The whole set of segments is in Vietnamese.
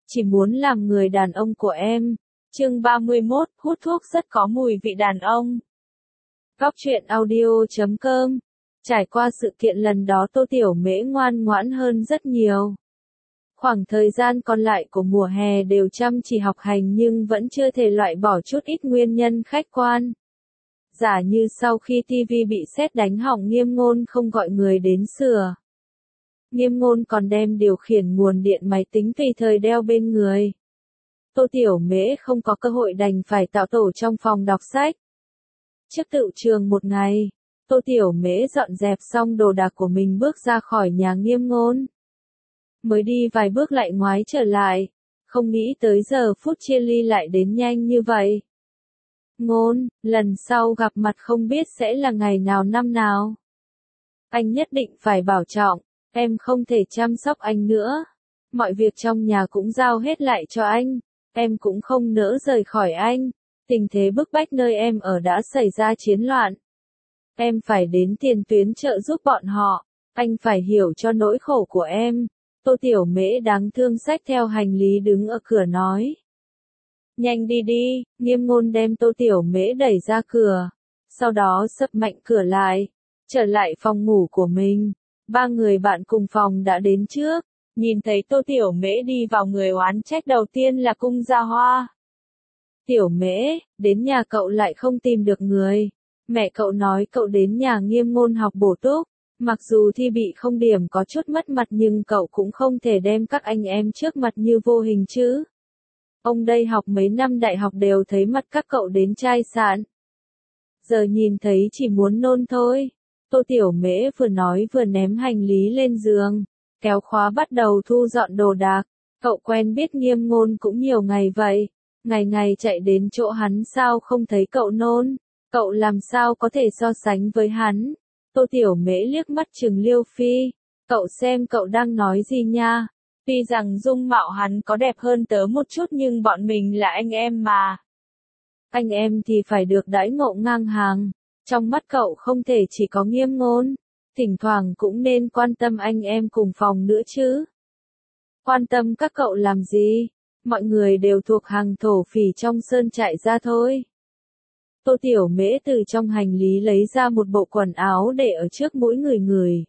chỉ muốn làm người đàn ông của em. Chương 31, hút thuốc rất có mùi vị đàn ông. Góc truyện audio.com. Trải qua sự kiện lần đó Tô Tiểu Mễ ngoan ngoãn hơn rất nhiều. Khoảng thời gian còn lại của mùa hè đều chăm chỉ học hành nhưng vẫn chưa thể loại bỏ chút ít nguyên nhân khách quan. Giả như sau khi TV bị sét đánh hỏng Nghiêm Ngôn không gọi người đến sửa. Nghiêm Ngôn còn đem điều khiển nguồn điện máy tính tùy thời đeo bên người. Tô Tiểu Mễ không có cơ hội đành phải tạo tổ trong phòng đọc sách. Trước tựu trường một ngày, Tô Tiểu Mễ dọn dẹp xong đồ đạc của mình bước ra khỏi nhà Nghiêm Ngôn. Mới đi vài bước lại ngoái trở lại, không nghĩ tới giờ phút chia ly lại đến nhanh như vậy. Ngôn, lần sau gặp mặt không biết sẽ là ngày nào năm nào. Anh nhất định phải bảo trọng, em không thể chăm sóc anh nữa. Mọi việc trong nhà cũng giao hết lại cho anh, em cũng không nỡ rời khỏi anh. Tình thế bức bách nơi em ở đã xảy ra chiến loạn. Em phải đến tiền tuyến trợ giúp bọn họ, anh phải hiểu cho nỗi khổ của em. Tô Tiểu Mễ đáng thương xách theo hành lý đứng ở cửa nói. Nhanh đi đi, Nghiêm Ngôn đem Tô Tiểu Mễ đẩy ra cửa, sau đó sập mạnh cửa lại, trở lại phòng ngủ của mình. Ba người bạn cùng phòng đã đến trước, nhìn thấy Tô Tiểu Mễ đi vào người oán trách đầu tiên là Cung Gia Hoa. Tiểu Mễ, đến nhà cậu lại không tìm được người. Mẹ cậu nói cậu đến nhà Nghiêm Ngôn học bổ túc. Mặc dù thi bị không điểm có chút mất mặt nhưng cậu cũng không thể đem các anh em trước mặt như vô hình chứ. Ông đây học mấy năm đại học đều thấy mặt các cậu đến chai sạn. Giờ nhìn thấy chỉ muốn nôn thôi. Tô Tiểu Mễ vừa nói vừa ném hành lý lên giường, kéo khóa bắt đầu thu dọn đồ đạc. Cậu quen biết Nghiêm Ngôn cũng nhiều ngày vậy, ngày ngày chạy đến chỗ hắn sao không thấy cậu nôn, cậu làm sao có thể so sánh với hắn. Tô Tiểu Mễ liếc mắt chừng Liêu Phi, cậu xem cậu đang nói gì nha. Tuy rằng dung mạo hắn có đẹp hơn tớ một chút nhưng bọn mình là anh em mà. Anh em thì phải được đãi ngộ ngang hàng, trong mắt cậu không thể chỉ có Nghiêm Ngôn, thỉnh thoảng cũng nên quan tâm anh em cùng phòng nữa chứ. Quan tâm các cậu làm gì, mọi người đều thuộc hàng thổ phỉ trong sơn trại ra thôi. Tô Tiểu Mễ từ trong hành lý lấy ra một bộ quần áo để ở trước mũi người.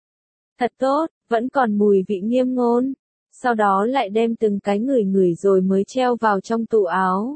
Thật tốt, vẫn còn mùi vị Nghiêm Ngôn. Sau đó lại đem từng cái người rồi mới treo vào trong tủ áo.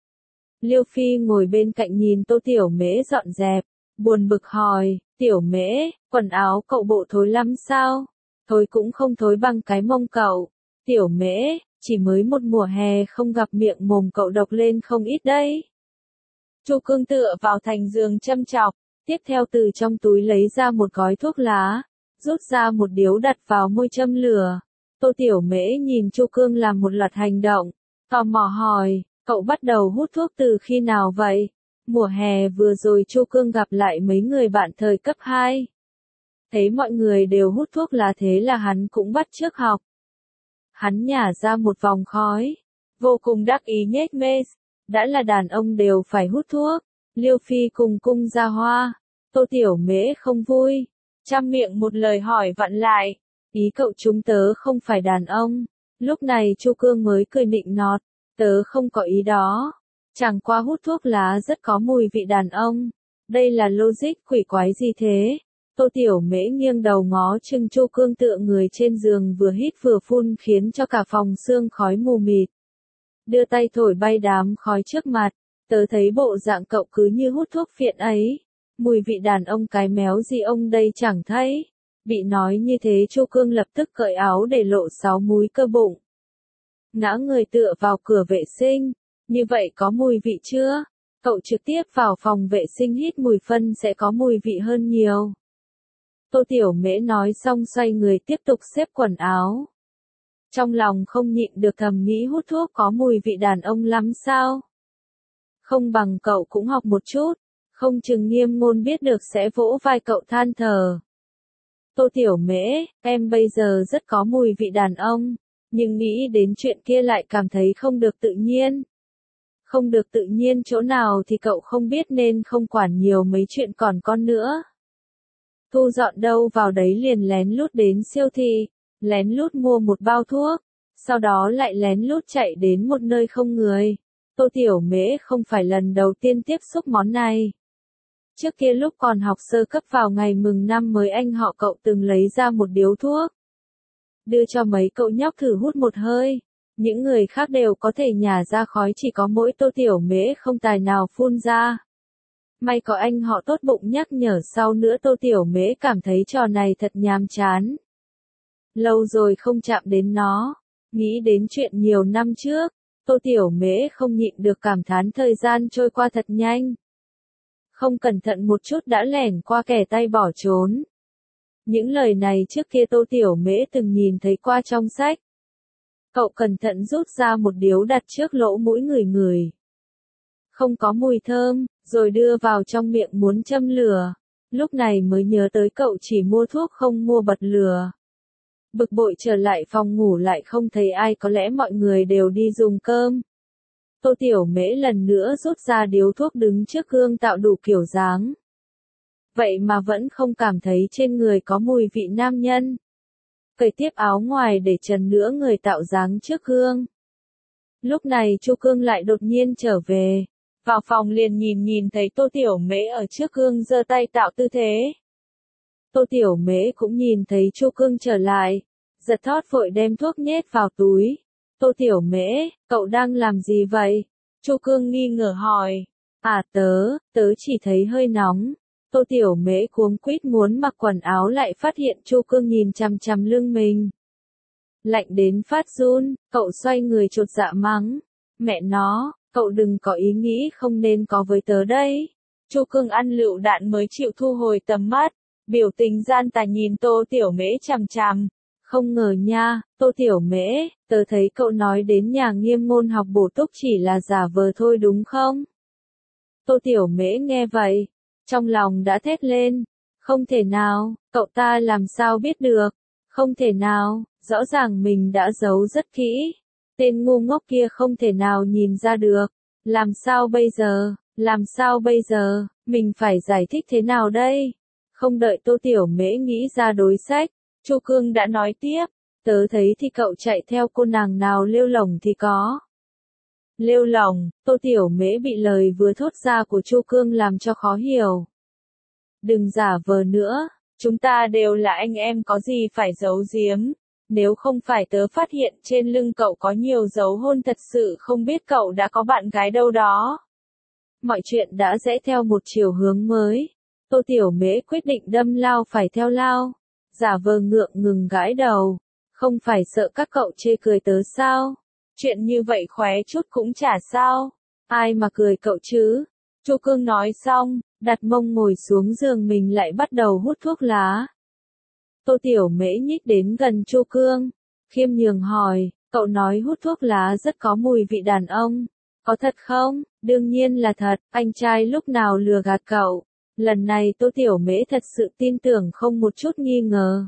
Liêu Phi ngồi bên cạnh nhìn Tô Tiểu Mễ dọn dẹp, buồn bực hỏi, Tiểu Mễ, quần áo cậu bộ thối lắm sao? Thối cũng không thối bằng cái mông cậu. Tiểu Mễ, chỉ mới một mùa hè không gặp miệng mồm cậu độc lên không ít đấy. Chu Cương tựa vào thành giường châm chọc, tiếp theo từ trong túi lấy ra một gói thuốc lá, rút ra một điếu đặt vào môi châm lửa. Tô Tiểu Mễ nhìn Chu Cương làm một loạt hành động, tò mò hỏi, cậu bắt đầu hút thuốc từ khi nào vậy? Mùa hè vừa rồi Chu Cương gặp lại mấy người bạn thời cấp 2. Thấy mọi người đều hút thuốc lá thế là hắn cũng bắt chước học. Hắn nhả ra một vòng khói, vô cùng đắc ý nhếch mép. Đã là đàn ông đều phải hút thuốc. Liêu Phi cùng Cung Gia Hoa. Tô Tiểu Mễ không vui, trăm miệng một lời hỏi vặn lại. Ý cậu chúng tớ không phải đàn ông. Lúc này Chu Cương mới cười nịnh nọt. Tớ không có ý đó. Chẳng qua hút thuốc lá rất có mùi vị đàn ông. Đây là logic quỷ quái gì thế? Tô Tiểu Mễ nghiêng đầu ngó chừng Chu Cương tựa người trên giường vừa hít vừa phun khiến cho cả phòng sương khói mù mịt. Đưa tay thổi bay đám khói trước mặt, tớ thấy bộ dạng cậu cứ như hút thuốc phiện ấy. Mùi vị đàn ông cái méo gì ông đây chẳng thấy. Bị nói như thế Chu Cương lập tức cởi áo để lộ 6 múi cơ bụng. Ngã người tựa vào cửa vệ sinh, như vậy có mùi vị chưa? Cậu trực tiếp vào phòng vệ sinh hít mùi phân sẽ có mùi vị hơn nhiều. Tô Tiểu Mễ nói xong xoay người tiếp tục xếp quần áo. Trong lòng không nhịn được thầm nghĩ hút thuốc có mùi vị đàn ông lắm sao? Không bằng cậu cũng học một chút, không chừng Nghiêm Ngôn biết được sẽ vỗ vai cậu than thở. Tô Tiểu Mễ, em bây giờ rất có mùi vị đàn ông, nhưng nghĩ đến chuyện kia lại cảm thấy không được tự nhiên. Không được tự nhiên chỗ nào thì cậu không biết nên không quản nhiều mấy chuyện còn con nữa. Thu dọn đâu vào đấy liền lén lút đến siêu thị, lén lút mua một bao thuốc, sau đó lại lén lút chạy đến một nơi không người. Tô Tiểu Mễ không phải lần đầu tiên tiếp xúc món này. Trước kia lúc còn học sơ cấp vào ngày mừng năm mới anh họ cậu từng lấy ra một điếu thuốc. Đưa cho mấy cậu nhóc thử hút một hơi. Những người khác đều có thể nhả ra khói, chỉ có mỗi Tô Tiểu Mễ không tài nào phun ra. May có anh họ tốt bụng nhắc nhở, sau nữa Tô Tiểu Mễ cảm thấy trò này thật nhàm chán. Lâu rồi không chạm đến nó. Nghĩ đến chuyện nhiều năm trước, Tô Tiểu Mễ không nhịn được cảm thán thời gian trôi qua thật nhanh. Không cẩn thận một chút đã lẻn qua kẻ tay bỏ trốn. Những lời này trước kia Tô Tiểu Mễ từng nhìn thấy qua trong sách. Cậu cẩn thận rút ra một điếu đặt trước lỗ mũi ngửi. Không có mùi thơm, rồi đưa vào trong miệng muốn châm lửa. Lúc này mới nhớ tới cậu chỉ mua thuốc không mua bật lửa. Bực bội trở lại phòng ngủ lại không thấy ai, có lẽ mọi người đều đi dùng cơm. Tô Tiểu Mễ lần nữa rút ra điếu thuốc đứng trước gương tạo đủ kiểu dáng. Vậy mà vẫn không cảm thấy trên người có mùi vị nam nhân. Cởi tiếp áo ngoài để trần nữa người tạo dáng trước gương. Lúc này Chu Cương lại đột nhiên trở về. Vào phòng liền nhìn thấy Tô Tiểu Mễ ở trước gương giơ tay tạo tư thế. Tô Tiểu Mễ cũng nhìn thấy Chu Cương trở lại. Giật thót vội đem thuốc nhét vào túi. Tô Tiểu Mễ, cậu đang làm gì vậy? Chu Cương nghi ngờ hỏi. À tớ chỉ thấy hơi nóng. Tô Tiểu Mễ cuống quýt muốn mặc quần áo lại phát hiện Chu Cương nhìn chằm chằm lưng mình. Lạnh đến phát run, cậu xoay người chột dạ mắng. Mẹ nó, cậu đừng có ý nghĩ không nên có với tớ đây. Chu Cương ăn lựu đạn mới chịu thu hồi tầm mắt, biểu tình gian tà nhìn Tô Tiểu Mễ chằm chằm. Không ngờ nha, Tô Tiểu Mễ, tớ thấy cậu nói đến nhà Nghiêm Ngôn học bổ túc chỉ là giả vờ thôi đúng không? Tô Tiểu Mễ nghe vậy, trong lòng đã thét lên. Không thể nào, cậu ta làm sao biết được? Không thể nào, rõ ràng mình đã giấu rất kỹ. Tên ngu ngốc kia không thể nào nhìn ra được. Làm sao bây giờ? Làm sao bây giờ? Mình phải giải thích thế nào đây? Không đợi Tô Tiểu Mễ nghĩ ra đối sách, Chu Cương đã nói tiếp. Tớ thấy thì cậu chạy theo cô nàng nào lêu lổng thì có. Lêu lổng, Tô Tiểu Mễ bị lời vừa thốt ra của Chu Cương làm cho khó hiểu. Đừng giả vờ nữa, chúng ta đều là anh em, có gì phải giấu giếm. Nếu không phải tớ phát hiện trên lưng cậu có nhiều dấu hôn, thật sự không biết cậu đã có bạn gái đâu đó. Mọi chuyện đã rẽ theo một chiều hướng mới. Tô Tiểu Mễ quyết định đâm lao phải theo lao. Giả vờ ngượng ngừng gãi đầu. Không phải sợ các cậu chê cười tớ sao? Chuyện như vậy khóe chút cũng chả sao. Ai mà cười cậu chứ? Chu Cương nói xong, đặt mông ngồi xuống giường mình lại bắt đầu hút thuốc lá. Tô Tiểu Mễ nhích đến gần Chu Cương, khiêm nhường hỏi, cậu nói hút thuốc lá rất có mùi vị đàn ông. Có thật không? Đương nhiên là thật, anh trai lúc nào lừa gạt cậu. Lần này Tô Tiểu Mễ thật sự tin tưởng không một chút nghi ngờ.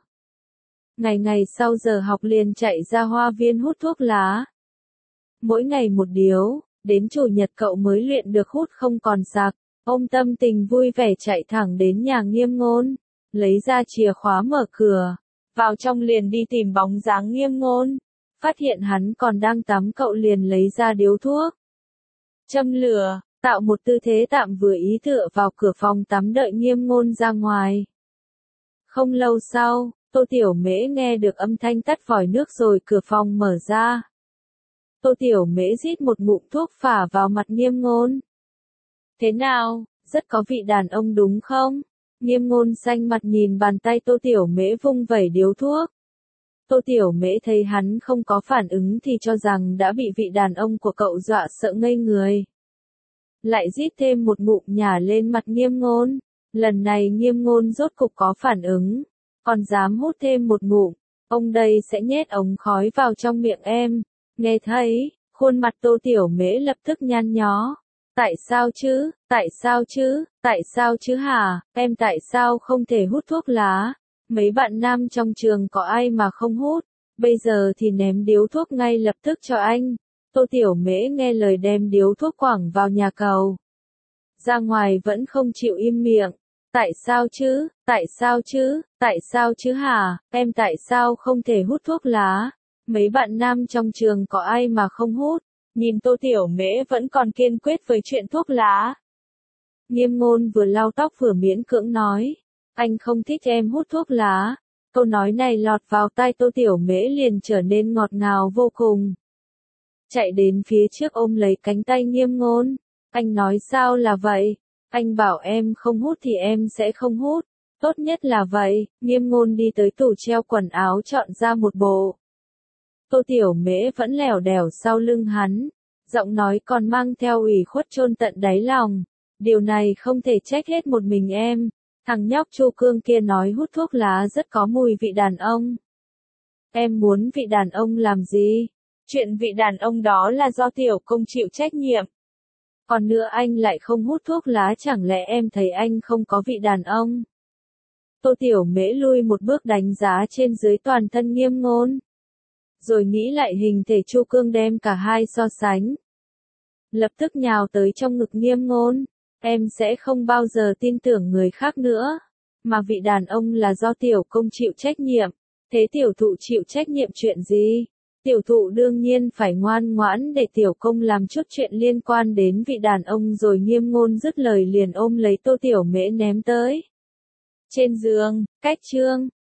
Ngày sau giờ học liền chạy ra hoa viên hút thuốc lá. Mỗi ngày một điếu, đến chủ nhật cậu mới luyện được hút không còn sạc. Ông tâm tình vui vẻ chạy thẳng đến nhà Nghiêm Ngôn, lấy ra chìa khóa mở cửa, vào trong liền đi tìm bóng dáng Nghiêm Ngôn. Phát hiện hắn còn đang tắm, cậu liền lấy ra điếu thuốc. Châm lửa, tạo một tư thế tạm vừa ý tựa vào cửa phòng tắm đợi Nghiêm Ngôn ra ngoài. Không lâu sau, Tô Tiểu Mễ nghe được âm thanh tắt vòi nước rồi cửa phòng mở ra. Tô Tiểu Mễ rít một ngụm thuốc phả vào mặt Nghiêm Ngôn. Thế nào, rất có vị đàn ông đúng không? Nghiêm Ngôn xanh mặt nhìn bàn tay Tô Tiểu Mễ vung vẩy điếu thuốc. Tô Tiểu Mễ thấy hắn không có phản ứng thì cho rằng đã bị vị đàn ông của cậu dọa sợ ngây người. Lại rít thêm một ngụm nhả lên mặt Nghiêm Ngôn. Lần này Nghiêm Ngôn rốt cục có phản ứng. Còn dám hút thêm một ngụm, ông đây sẽ nhét ống khói vào trong miệng em. Nghe thấy, khuôn mặt Tô Tiểu Mễ lập tức nhăn nhó. Tại sao chứ, tại sao chứ, tại sao chứ hả, em tại sao không thể hút thuốc lá? Mấy bạn nam trong trường có ai mà không hút, bây giờ thì ném điếu thuốc ngay lập tức cho anh. Tô Tiểu Mễ nghe lời đem điếu thuốc quẳng vào nhà cầu. Ra ngoài vẫn không chịu im miệng. Tại sao chứ, tại sao chứ, tại sao chứ hả, em tại sao không thể hút thuốc lá? Mấy bạn nam trong trường có ai mà không hút, nhìn Tô Tiểu Mễ vẫn còn kiên quyết với chuyện thuốc lá. Nghiêm Ngôn vừa lau tóc vừa miễn cưỡng nói, anh không thích em hút thuốc lá. Câu nói này lọt vào tai Tô Tiểu Mễ liền trở nên ngọt ngào vô cùng. Chạy đến phía trước ôm lấy cánh tay Nghiêm Ngôn. Anh nói sao là vậy? Anh bảo em không hút thì em sẽ không hút. Tốt nhất là vậy. Nghiêm Ngôn đi tới tủ treo quần áo chọn ra một bộ. Tô Tiểu Mễ vẫn lẻo đẻo sau lưng hắn. Giọng nói còn mang theo ủy khuất chôn tận đáy lòng. Điều này không thể trách hết một mình em. Thằng nhóc Chu Cương kia nói hút thuốc lá rất có mùi vị đàn ông. Em muốn vị đàn ông làm gì? Chuyện vị đàn ông đó là do Tiểu Công chịu trách nhiệm. Còn nữa anh lại không hút thuốc lá, chẳng lẽ em thấy anh không có vị đàn ông? Tô Tiểu Mễ lui một bước đánh giá trên dưới toàn thân Nghiêm Ngôn. Rồi nghĩ lại hình thể Chu Cương đem cả hai so sánh. Lập tức nhào tới trong ngực Nghiêm Ngôn. Em sẽ không bao giờ tin tưởng người khác nữa. Mà vị đàn ông là do Tiểu Công chịu trách nhiệm. Thế tiểu thụ chịu trách nhiệm chuyện gì? Tiểu thụ đương nhiên phải ngoan ngoãn để Tiểu Công làm chút chuyện liên quan đến vị đàn ông. Rồi Nghiêm Ngôn dứt lời liền ôm lấy Tô Tiểu Mễ ném tới trên giường. Cách chương